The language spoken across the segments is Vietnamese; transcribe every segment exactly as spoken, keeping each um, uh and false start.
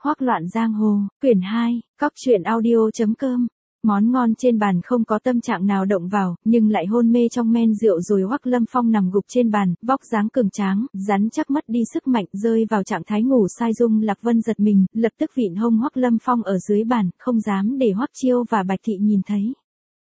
Hoắc Loạn Giang Hồ, quyển hai, cóc truyện audio chấm com. Món ngon trên bàn không có tâm trạng nào động vào, nhưng lại hôn mê trong men rượu rồi Hoắc Lâm Phong nằm gục trên bàn, vóc dáng cường tráng, rắn chắc mất đi sức mạnh, rơi vào trạng thái ngủ say. Dung Lạc Vân giật mình, lập tức vịn hông Hoắc Lâm Phong ở dưới bàn, không dám để Hoắc Chiêu và Bạch Thị nhìn thấy.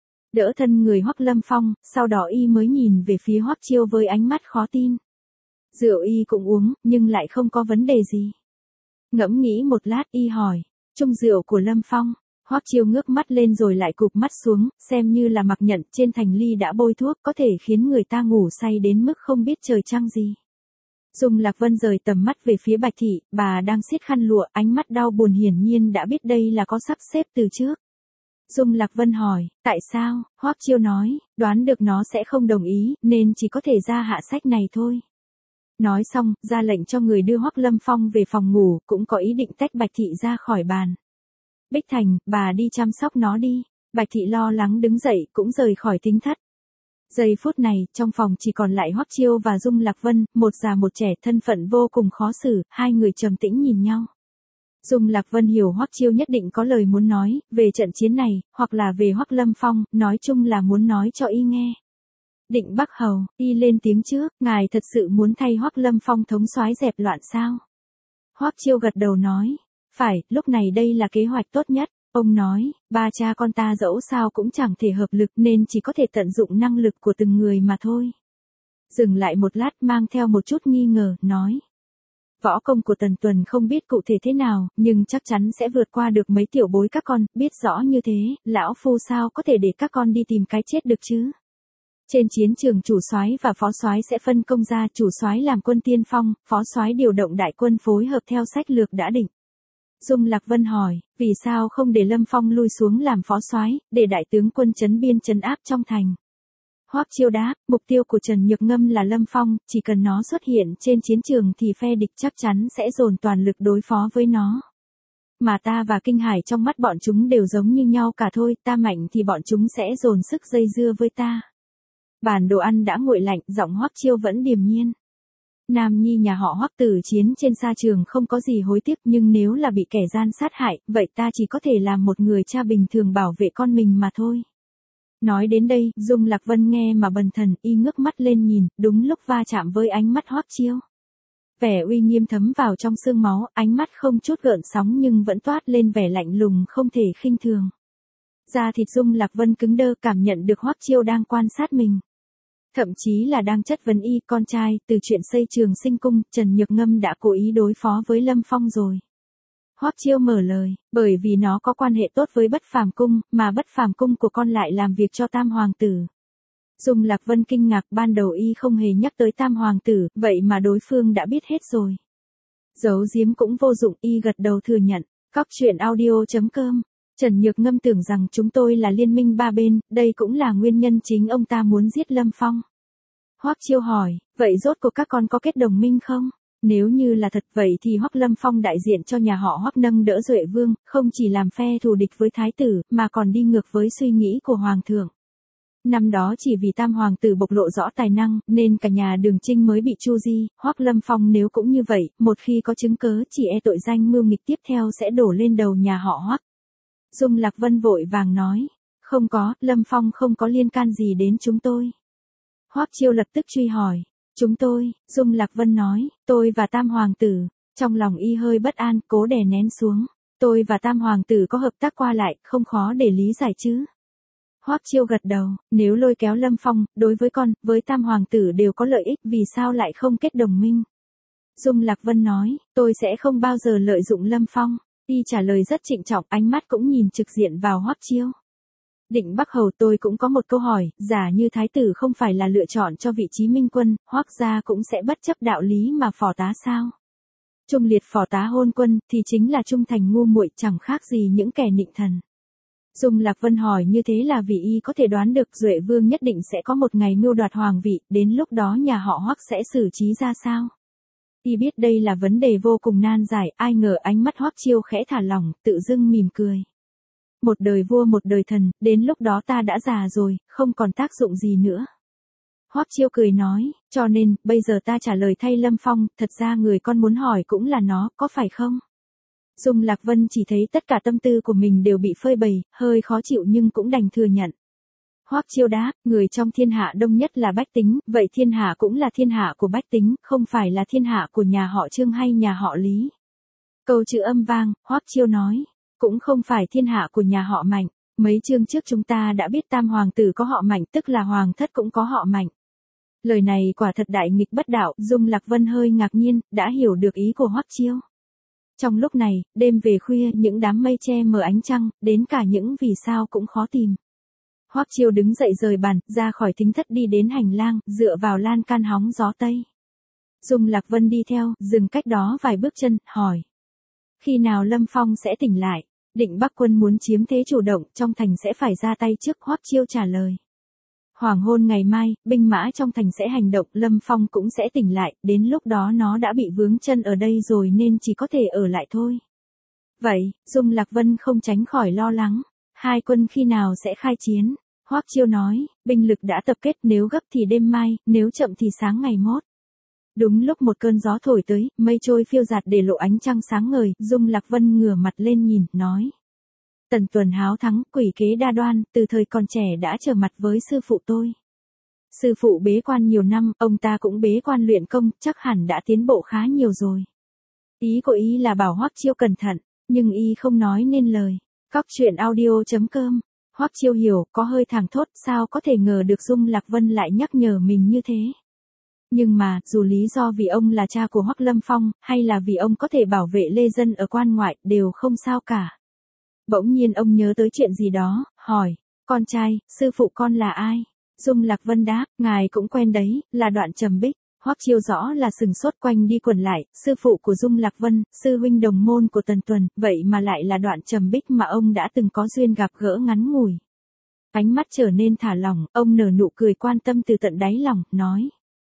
Đỡ thân người Hoắc Lâm Phong, sau đó y mới nhìn về phía Hoắc Chiêu với ánh mắt khó tin. Rượu y cũng uống, nhưng lại không có vấn đề gì. Ngẫm nghĩ một lát y hỏi, chung rượu của Lâm Phong. Hoắc Chiêu ngước mắt lên rồi lại cụp mắt xuống, xem như là mặc nhận trên thành ly đã bôi thuốc có thể khiến người ta ngủ say đến mức không biết trời trăng gì. Dung Lạc Vân rời tầm mắt về phía Bạch Thị, bà đang siết khăn lụa, ánh mắt đau buồn, hiển nhiên đã biết đây là có sắp xếp từ trước. Dung Lạc Vân hỏi, tại sao? Hoắc Chiêu nói, đoán được nó sẽ không đồng ý, nên chỉ có thể ra hạ sách này thôi. Nói xong, ra lệnh cho người đưa Hoắc Lâm Phong về phòng ngủ, cũng có ý định tách Bạch Thị ra khỏi bàn. Bích Thành, bà đi chăm sóc nó đi. Bạch Thị lo lắng đứng dậy, cũng rời khỏi thính thất. Giây phút này, trong phòng chỉ còn lại Hoắc Chiêu và Dung Lạc Vân, một già một trẻ, thân phận vô cùng khó xử, hai người trầm tĩnh nhìn nhau. Dung Lạc Vân hiểu Hoắc Chiêu nhất định có lời muốn nói, về trận chiến này, hoặc là về Hoắc Lâm Phong, nói chung là muốn nói cho y nghe. Định Bắc Hầu, y lên tiếng trước, ngài thật sự muốn thay Hoắc Lâm Phong thống soái dẹp loạn sao? Hoắc Chiêu gật đầu nói, phải, lúc này đây là kế hoạch tốt nhất. Ông nói, ba cha con ta dẫu sao cũng chẳng thể hợp lực nên chỉ có thể tận dụng năng lực của từng người mà thôi. Dừng lại một lát mang theo một chút nghi ngờ, nói. Võ công của Tần Tuần không biết cụ thể thế nào, nhưng chắc chắn sẽ vượt qua được mấy tiểu bối các con, biết rõ như thế, lão phu sao có thể để các con đi tìm cái chết được chứ? Trên chiến trường chủ soái và phó soái sẽ phân công ra, chủ soái làm quân tiên phong, phó soái điều động đại quân phối hợp theo sách lược đã định. Dung Lạc Vân hỏi, vì sao không để Lâm Phong lui xuống làm phó soái, để đại tướng quân trấn biên trấn áp trong thành? Hoắc Chiêu đáp, mục tiêu của Trần Nhược Ngâm là Lâm Phong, chỉ cần nó xuất hiện trên chiến trường thì phe địch chắc chắn sẽ dồn toàn lực đối phó với nó. Mà ta và Kinh Hải trong mắt bọn chúng đều giống như nhau cả thôi, ta mạnh thì bọn chúng sẽ dồn sức dây dưa với ta. Bàn đồ ăn đã nguội lạnh, giọng Hoắc Chiêu vẫn điềm nhiên. Nam nhi nhà họ Hoắc tử chiến trên sa trường không có gì hối tiếc, nhưng nếu là bị kẻ gian sát hại, vậy ta chỉ có thể làm một người cha bình thường bảo vệ con mình mà thôi. Nói đến đây, Dung Lạc Vân nghe mà bần thần, y ngước mắt lên nhìn, đúng lúc va chạm với ánh mắt Hoắc Chiêu. Vẻ uy nghiêm thấm vào trong xương máu, ánh mắt không chút gợn sóng nhưng vẫn toát lên vẻ lạnh lùng không thể khinh thường. Da thịt Dung Lạc Vân cứng đơ, cảm nhận được Hoắc Chiêu đang quan sát mình. Thậm chí là đang chất vấn y, con trai, từ chuyện xây Trường Sinh Cung, Trần Nhược Ngâm đã cố ý đối phó với Lâm Phong rồi. Hoắc Chiêu mở lời, bởi vì nó có quan hệ tốt với Bất Phàm Cung, mà Bất Phàm Cung của con lại làm việc cho Tam Hoàng tử. Dung Lạc Vân kinh ngạc, ban đầu y không hề nhắc tới Tam Hoàng tử, vậy mà đối phương đã biết hết rồi. Giấu giếm cũng vô dụng, y gật đầu thừa nhận. Cóc truyện audio chấm com. Trần Nhược Ngâm tưởng rằng chúng tôi là liên minh ba bên, đây cũng là nguyên nhân chính ông ta muốn giết Lâm Phong. Hoắc Chiêu hỏi, vậy rốt cuộc các con có kết đồng minh không? Nếu như là thật vậy thì Hoắc Lâm Phong đại diện cho nhà họ Hoắc nâng đỡ Duệ Vương, không chỉ làm phe thù địch với Thái tử, mà còn đi ngược với suy nghĩ của Hoàng thượng. Năm đó chỉ vì Tam Hoàng tử bộc lộ rõ tài năng, nên cả nhà Đường Trinh mới bị tru di, Hoắc Lâm Phong nếu cũng như vậy, một khi có chứng cớ chỉ e tội danh mưu nghịch tiếp theo sẽ đổ lên đầu nhà họ Hoắc. Dung Lạc Vân vội vàng nói, không có, Lâm Phong không có liên can gì đến chúng tôi. Hoắc Chiêu lập tức truy hỏi, chúng tôi, Dung Lạc Vân nói, tôi và Tam Hoàng tử. Trong lòng y hơi bất an, cố đè nén xuống, tôi và Tam Hoàng tử có hợp tác qua lại, không khó để lý giải chứ. Hoắc Chiêu gật đầu, nếu lôi kéo Lâm Phong, đối với con, với Tam Hoàng tử đều có lợi ích, vì sao lại không kết đồng minh? Dung Lạc Vân nói, tôi sẽ không bao giờ lợi dụng Lâm Phong. Y trả lời rất trịnh trọng, ánh mắt cũng nhìn trực diện vào Hoắc Chiêu. Định Bắc Hầu, tôi cũng có một câu hỏi, giả như Thái tử không phải là lựa chọn cho vị trí minh quân, Hoắc gia cũng sẽ bất chấp đạo lý mà phò tá sao? Trung liệt phò tá hôn quân, thì chính là trung thành ngu muội, chẳng khác gì những kẻ nịnh thần. Dung Lạc Vân hỏi như thế là vì y có thể đoán được Duệ Vương nhất định sẽ có một ngày mưu đoạt hoàng vị, đến lúc đó nhà họ Hoắc sẽ xử trí ra sao? Y biết đây là vấn đề vô cùng nan giải, ai ngờ ánh mắt Hoắc Chiêu khẽ thả lỏng, tự dưng mỉm cười. Một đời vua một đời thần, đến lúc đó ta đã già rồi, không còn tác dụng gì nữa. Hoắc Chiêu cười nói, cho nên, bây giờ ta trả lời thay Lâm Phong, thật ra người con muốn hỏi cũng là nó, có phải không? Dung Lạc Vân chỉ thấy tất cả tâm tư của mình đều bị phơi bày, hơi khó chịu nhưng cũng đành thừa nhận. Hoắc Chiêu đáp, người trong thiên hạ đông nhất là bách tính, vậy thiên hạ cũng là thiên hạ của bách tính, không phải là thiên hạ của nhà họ Trương hay nhà họ Lý. Câu chữ âm vang, Hoắc Chiêu nói, cũng không phải thiên hạ của nhà họ Mạnh, mấy chương trước chúng ta đã biết tam hoàng tử có họ Mạnh, tức là hoàng thất cũng có họ Mạnh. Lời này quả thật đại nghịch bất đạo, Dung Lạc Vân hơi ngạc nhiên, đã hiểu được ý của Hoắc Chiêu. Trong lúc này, đêm về khuya những đám mây che mờ ánh trăng, đến cả những vì sao cũng khó tìm. Hoắc Chiêu đứng dậy rời bàn, ra khỏi thính thất đi đến hành lang, dựa vào lan can hóng gió tây. Dung Lạc Vân đi theo, dừng cách đó vài bước chân, hỏi. Khi nào Lâm Phong sẽ tỉnh lại? Định Bắc quân muốn chiếm thế chủ động, trong thành sẽ phải ra tay trước, Hoắc Chiêu trả lời. Hoàng hôn ngày mai, binh mã trong thành sẽ hành động, Lâm Phong cũng sẽ tỉnh lại, đến lúc đó nó đã bị vướng chân ở đây rồi nên chỉ có thể ở lại thôi. Vậy, Dung Lạc Vân không tránh khỏi lo lắng. Hai quân khi nào sẽ khai chiến? Hoắc Chiêu nói, binh lực đã tập kết, nếu gấp thì đêm mai, nếu chậm thì sáng ngày mốt. Đúng lúc một cơn gió thổi tới, mây trôi phiêu dạt để lộ ánh trăng sáng ngời, Dung Lạc Vân ngửa mặt lên nhìn, nói. Tần Tuần háo thắng, quỷ kế đa đoan, từ thời còn trẻ đã trở mặt với sư phụ tôi. Sư phụ bế quan nhiều năm, ông ta cũng bế quan luyện công, chắc hẳn đã tiến bộ khá nhiều rồi. Ý của y là bảo Hoắc Chiêu cẩn thận, nhưng y không nói nên lời. Cóc truyện audio chấm com. Hoắc Chiêu hiểu, có hơi thảng thốt, sao có thể ngờ được Dung Lạc Vân lại nhắc nhở mình như thế. Nhưng mà, dù lý do vì ông là cha của Hoắc Lâm Phong, hay là vì ông có thể bảo vệ lê dân ở quan ngoại, đều không sao cả. Bỗng nhiên ông nhớ tới chuyện gì đó, hỏi, con trai, sư phụ con là ai? Dung Lạc Vân đáp, ngài cũng quen đấy, là Đoạn Trầm Bích. Hoắc Chiêu rõ là sừng sốt quanh đi quẩn lại, sư phụ của Dung Lạc Vân, sư huynh đồng môn của Tần Tuần, vậy mà lại là Đoạn Trầm Bích mà ông đã từng có duyên gặp gỡ ngắn ngủi. Ánh mắt trở nên thả lỏng, ông nở nụ cười quan tâm từ tận đáy lòng, nói.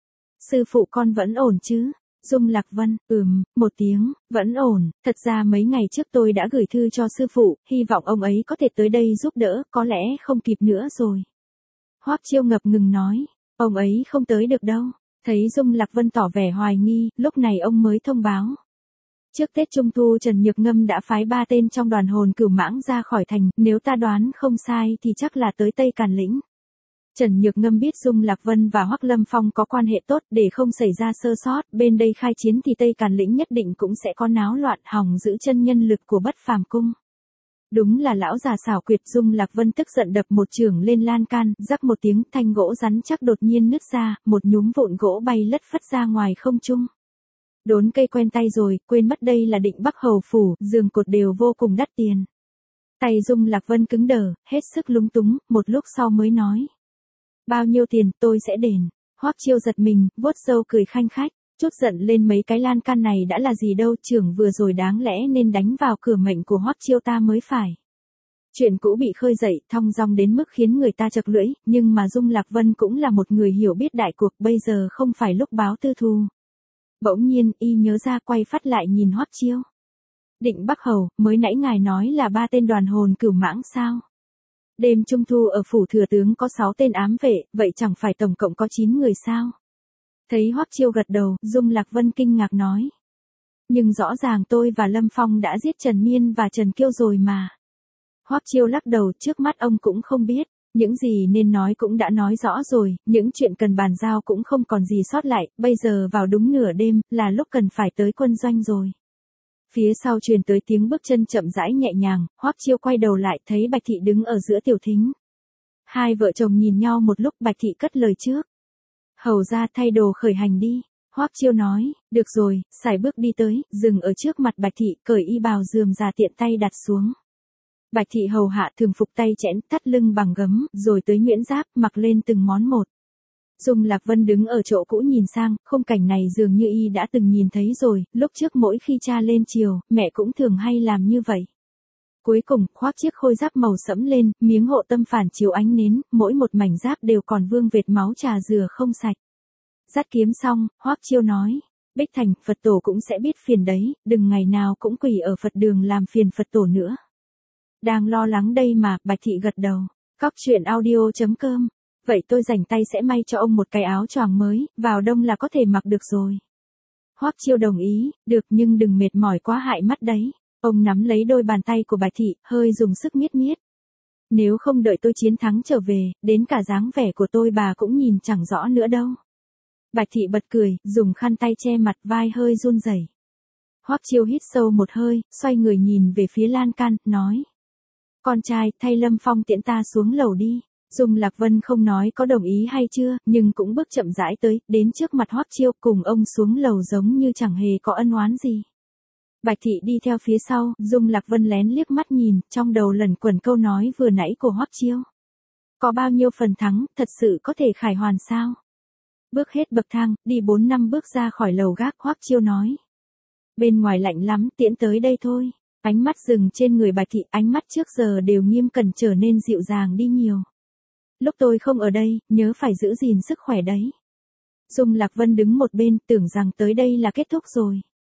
Sư phụ con vẫn ổn chứ? Dung Lạc Vân, ừm, một tiếng, vẫn ổn, thật ra mấy ngày trước tôi đã gửi thư cho sư phụ, hy vọng ông ấy có thể tới đây giúp đỡ, có lẽ không kịp nữa rồi. Hoắc Chiêu ngập ngừng nói, ông ấy không tới được đâu. Thấy Dung Lạc Vân tỏ vẻ hoài nghi, lúc này ông mới thông báo. Trước Tết Trung Thu Trần Nhược Ngâm đã phái ba tên trong đoàn hồn cửu mãng ra khỏi thành, nếu ta đoán không sai thì chắc là tới Tây Càn Lĩnh. Trần Nhược Ngâm biết Dung Lạc Vân và Hoắc Lâm Phong có quan hệ tốt, để không xảy ra sơ sót, bên đây khai chiến thì Tây Càn Lĩnh nhất định cũng sẽ có náo loạn, hòng giữ chân nhân lực của Bất Phàm cung. Đúng là lão già xảo quyệt. Dung Lạc Vân tức giận đập một chưởng lên lan can, rắc một tiếng, thanh gỗ rắn chắc đột nhiên nứt ra, một nhúm vụn gỗ bay lất phất ra ngoài không trung. Đốn cây quen tay rồi, quên mất đây là Định Bắc hầu phủ, giường cột đều vô cùng đắt tiền. Tay Dung Lạc Vân cứng đờ, hết sức lúng túng, một lúc sau mới nói. Bao nhiêu tiền, tôi sẽ đền. Hoắc Chiêu giật mình, vuốt râu cười khanh khách, chút giận lên mấy cái lan can này đã là gì đâu, trưởng vừa rồi đáng lẽ nên đánh vào cửa mệnh của Hoắc Chiêu ta mới phải. Chuyện cũ bị khơi dậy, thong dong đến mức khiến người ta chật lưỡi, nhưng mà Dung Lạc Vân cũng là một người hiểu biết đại cuộc, bây giờ không phải lúc báo tư thù. Bỗng nhiên, y nhớ ra, quay phát lại nhìn Hoắc Chiêu. Định Bắc hầu, mới nãy ngài nói là ba tên đoàn hồn cửu mãng sao? Đêm Trung Thu ở phủ thừa tướng có sáu tên ám vệ, vậy chẳng phải tổng cộng có chín người sao? Thấy Hoắc Chiêu gật đầu, Dung Lạc Vân kinh ngạc nói. Nhưng rõ ràng tôi và Lâm Phong đã giết Trần Miên và Trần Kiêu rồi mà. Hoắc Chiêu lắc đầu, trước mắt ông cũng không biết, những gì nên nói cũng đã nói rõ rồi, những chuyện cần bàn giao cũng không còn gì sót lại, bây giờ vào đúng nửa đêm, là lúc cần phải tới quân doanh rồi. Phía sau truyền tới tiếng bước chân chậm rãi nhẹ nhàng, Hoắc Chiêu quay đầu lại, thấy Bạch Thị đứng ở giữa tiểu thính. Hai vợ chồng nhìn nhau một lúc, Bạch Thị cất lời trước. Hầu ra thay đồ khởi hành đi. Hoắc Chiêu nói, được rồi, sải bước đi tới, dừng ở trước mặt Bạch Thị, cởi y bào rườm rà tiện tay đặt xuống. Bạch Thị hầu hạ thường phục tay chẽn, thắt lưng bằng gấm, rồi tới nhuyễn giáp, mặc lên từng món một. Dung Lạc Vân đứng ở chỗ cũ nhìn sang, khung cảnh này dường như y đã từng nhìn thấy rồi, lúc trước mỗi khi cha lên chiều, mẹ cũng thường hay làm như vậy. Cuối cùng, khoác chiếc khôi giáp màu sẫm lên, miếng hộ tâm phản chiếu ánh nến, mỗi một mảnh giáp đều còn vương vệt máu trà dừa không sạch. Dắt kiếm xong, Hoắc Chiêu nói, Bích Thành, Phật tổ cũng sẽ biết phiền đấy, đừng ngày nào cũng quỳ ở Phật đường làm phiền Phật tổ nữa. Đang lo lắng đây mà, Bạch Thị gật đầu. Cóc truyện audio chấm com. Vậy tôi rảnh tay sẽ may cho ông một cái áo choàng mới, vào đông là có thể mặc được rồi. Hoắc Chiêu đồng ý, được, nhưng đừng mệt mỏi quá hại mắt đấy. Ông nắm lấy đôi bàn tay của Bạch Thị, hơi dùng sức miết miết. Nếu không đợi tôi chiến thắng trở về, đến cả dáng vẻ của tôi bà cũng nhìn chẳng rõ nữa đâu. Bạch Thị bật cười, dùng khăn tay che mặt, vai hơi run rẩy. Hoắc Chiêu hít sâu một hơi, xoay người nhìn về phía lan can, nói. Con trai, thay Lâm Phong tiễn ta xuống lầu đi. Dung Lạc Vân không nói có đồng ý hay chưa, nhưng cũng bước chậm rãi tới, đến trước mặt Hoắc Chiêu, cùng ông xuống lầu giống như chẳng hề có ân oán gì. Bạch Thị đi theo phía sau, Dung Lạc Vân lén liếc mắt nhìn, trong đầu lẩn quẩn câu nói vừa nãy của Hoắc Chiêu. Có bao nhiêu phần thắng, thật sự có thể khải hoàn sao? Bước hết bậc thang, đi bốn năm bước ra khỏi lầu gác, Hoắc Chiêu nói. Bên ngoài lạnh lắm, tiễn tới đây thôi. Ánh mắt dừng trên người Bạch Thị, ánh mắt trước giờ đều nghiêm cẩn trở nên dịu dàng đi nhiều. Lúc tôi không ở đây, nhớ phải giữ gìn sức khỏe đấy. Dung Lạc Vân đứng một bên, tưởng rằng tới đây là kết thúc rồi.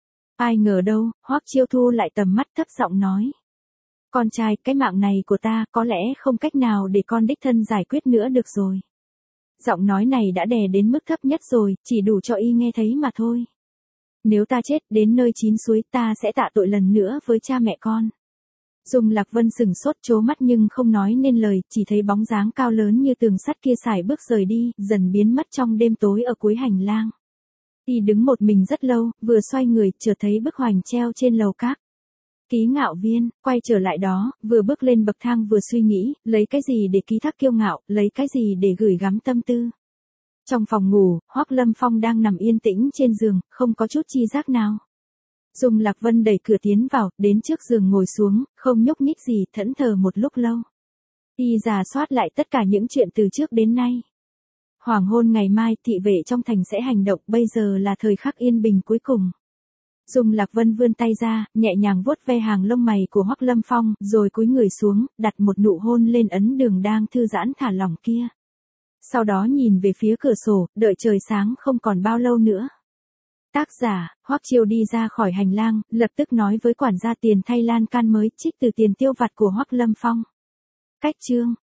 Ai ngờ đâu, Hoắc Chiêu thu lại tầm mắt, thấp giọng nói. Con trai, cái mạng này của ta, có lẽ không cách nào để con đích thân giải quyết nữa được rồi. Giọng nói này đã đè đến mức thấp nhất rồi, chỉ đủ cho y nghe thấy mà thôi. Nếu ta chết, đến nơi chín suối, ta sẽ tạ tội lần nữa với cha mẹ con. Dung Lạc Vân sừng sốt trố mắt nhưng không nói nên lời, chỉ thấy bóng dáng cao lớn như tường sắt kia sải bước rời đi, dần biến mất trong đêm tối ở cuối hành lang. Y đứng một mình rất lâu, vừa xoay người, chợt thấy bức hoành treo trên lầu các. Ký Ngạo Viên, quay trở lại đó, vừa bước lên bậc thang vừa suy nghĩ, lấy cái gì để ký thác kiêu ngạo, lấy cái gì để gửi gắm tâm tư. Trong phòng ngủ, Hoắc Lâm Phong đang nằm yên tĩnh trên giường, không có chút chi giác nào. Dung Lạc Vân đẩy cửa tiến vào, đến trước giường ngồi xuống, không nhúc nhích gì, thẫn thờ một lúc lâu. Y rà soát lại tất cả những chuyện từ trước đến nay. Hoàng hôn ngày mai, thị vệ trong thành sẽ hành động, bây giờ là thời khắc yên bình cuối cùng. Dung Lạc Vân vươn tay ra, nhẹ nhàng vuốt ve hàng lông mày của Hoắc Lâm Phong, rồi cúi người xuống, đặt một nụ hôn lên ấn đường đang thư giãn thả lỏng kia. Sau đó nhìn về phía cửa sổ, đợi trời sáng không còn bao lâu nữa. Tác giả, Hoắc Chiêu đi ra khỏi hành lang, lập tức nói với quản gia tiền thay lan can mới, trích từ tiền tiêu vặt của Hoắc Lâm Phong. Cách chương